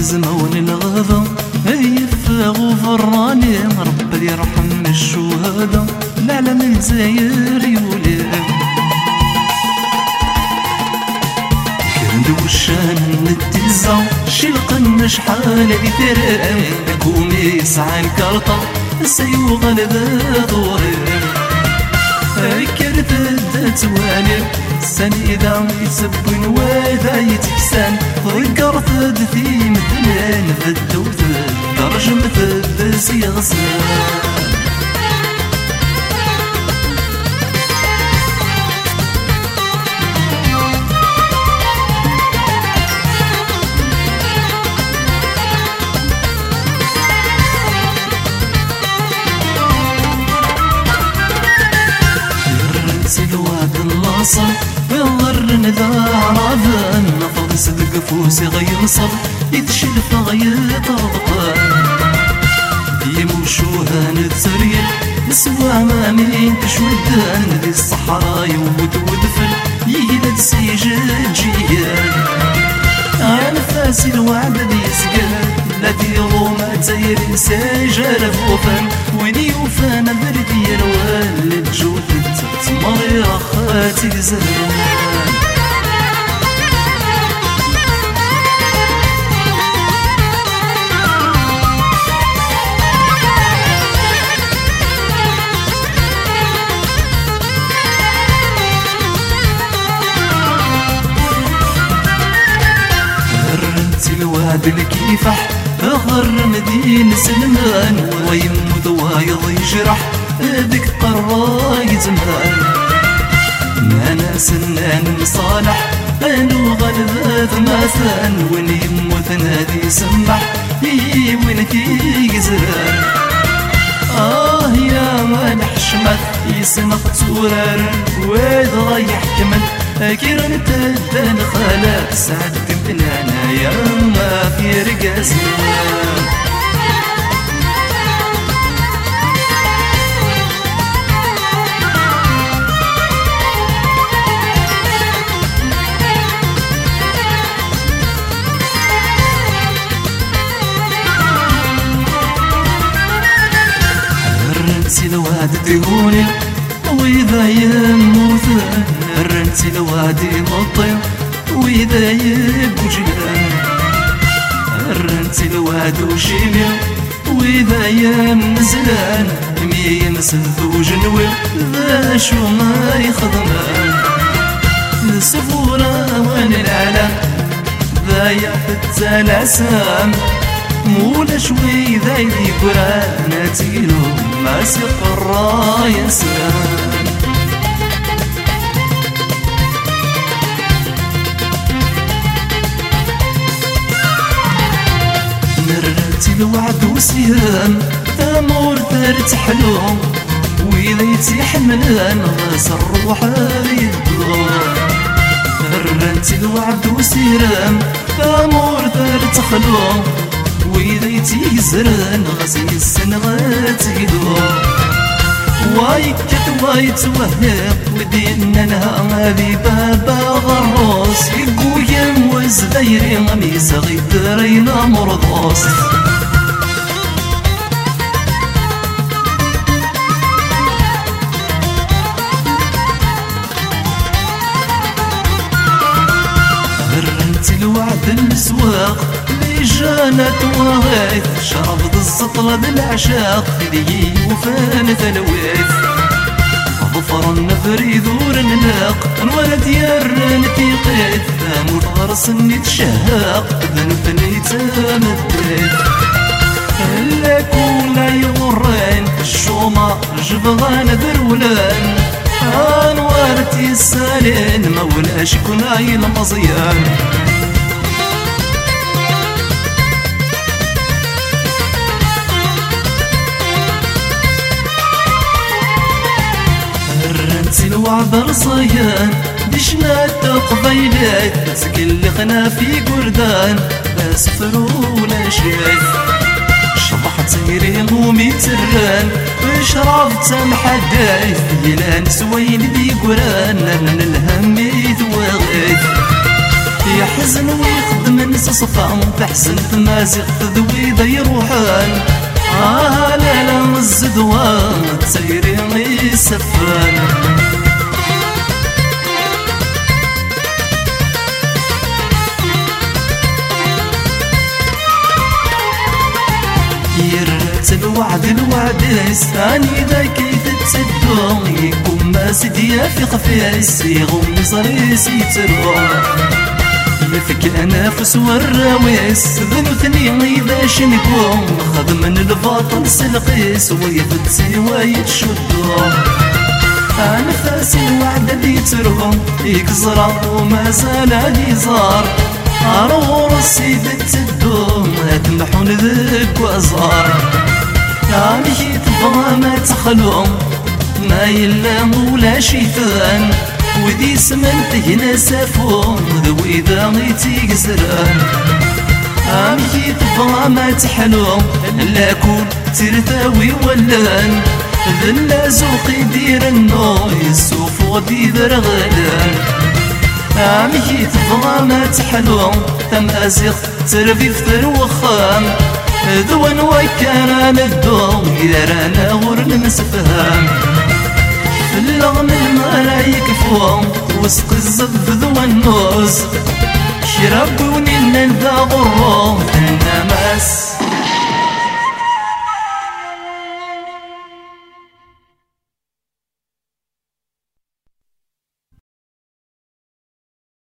زمون الغضا يفاغ وفراني رب يرحم الشهداء العالم الجزائر يولي كندو الشان التزا شلقن شحال بثرام كومي يسعى الكرطة سيوغ الباطوري كرت الدتواني سنيدا يسبن وذا يتكسان ذكرت دثي مثلان فدوت درجم ثدسي غسان الوعد اللاصل يضرن ذا عرفان نفض صدق فوسي غيصل يتشلف غيط رضقان ديم وشوهان التريل نسوى امامي تشودان ذي الصحراء يود ودفن يهلد سيجد جيان انفاس الوعد ذي سقال الذي روما تير سجل فوفان وين يوفان بردي الوال الجود تمر يا خاتي زمان هرنت الوعد الكيفح غر مدين سلمان ويموت وايض يجرح ذيك طراي زمان انا سنان صالح انو غلبات مثان وين يموت نادي سمح وين في زران يا ما نحشمت يسنق تورار ويد ضيح كمن كيرن تدن خلاف سعد بنانا يا ما في رقاسنا رنتي الوعد ديوني وإذا يموتان رنتي الوعد مطير وإذا يبجلان رنتي الوعد وشيمي وإذا يمزلان مي يمسذو جنوي ذا شو ما يخدمان السفورة وين العالم ذا يحفت العسام مولا شوي ذا يقرا نتيلو ما سيق الراية سلام نرتي الوعد وسيام تامور ترتحلو وإذا يتحملان غاس الروح يدور نرتي الوعد وسيام تامور ترتحلو وإذا يتيزرن غزي السنغات يدو وايكت وايتوهب ودينا نها ذي بابا غروس يقويم وزغيري غميس غيدرينا مرضوس هرنت الوعد السواق جانت وغيث شرب السطلة بالعشاق ذي وفان ثلويث ظفر النفر يذور الناق الولد يرن في قيث ثامر غرس نتشهاق ذنب نيتام الديث لكولا يغرين الشومة جبغان ذرولان انوارتي السالين مولاش كناي المزيان رنتي الوعد رصيان دشنا التقبيلات تكلقنا في قردان لا سفر ولا شايف شبحت غيري غومي تران وشرفت محدايث يلان سوين ذي قران لان الهم يثوغيث يحزن ويخدم نس صفا تحزن تمازق ذوي ذا يروحان لا لا الزدوان تسيري يسفان الوعد يستاني ذاك يتسدو يكون ما سديا في خفيس يغم صريس يترو يفك نفس والراويس ذنوثني إذا شنكو خذ من الباطل سلقيس ويفتسي ويتشدو أنفاس الوعد اللي يترو يكزر وما زال يزار أرور السيد التدو تمحون ذك وأزار مشيت تبغى ما تخلو ما يلام ولا شيطان ودي سمنت هنا سافون ذوي ذا يتيقزران مشيت تبغى ما تحلو لا كون ترثاوي ولان ذلا زوقي دير النو يسوف ودي ذرغلان مشيت تبغى ما تحلو تمازق ترفي فتر وخام ذوان وكان الدوم إذا رانا غور نسفهم في اللغم الملايك فوق وسق الزب ذوان نوز شربوني لنا ذا غروم إنما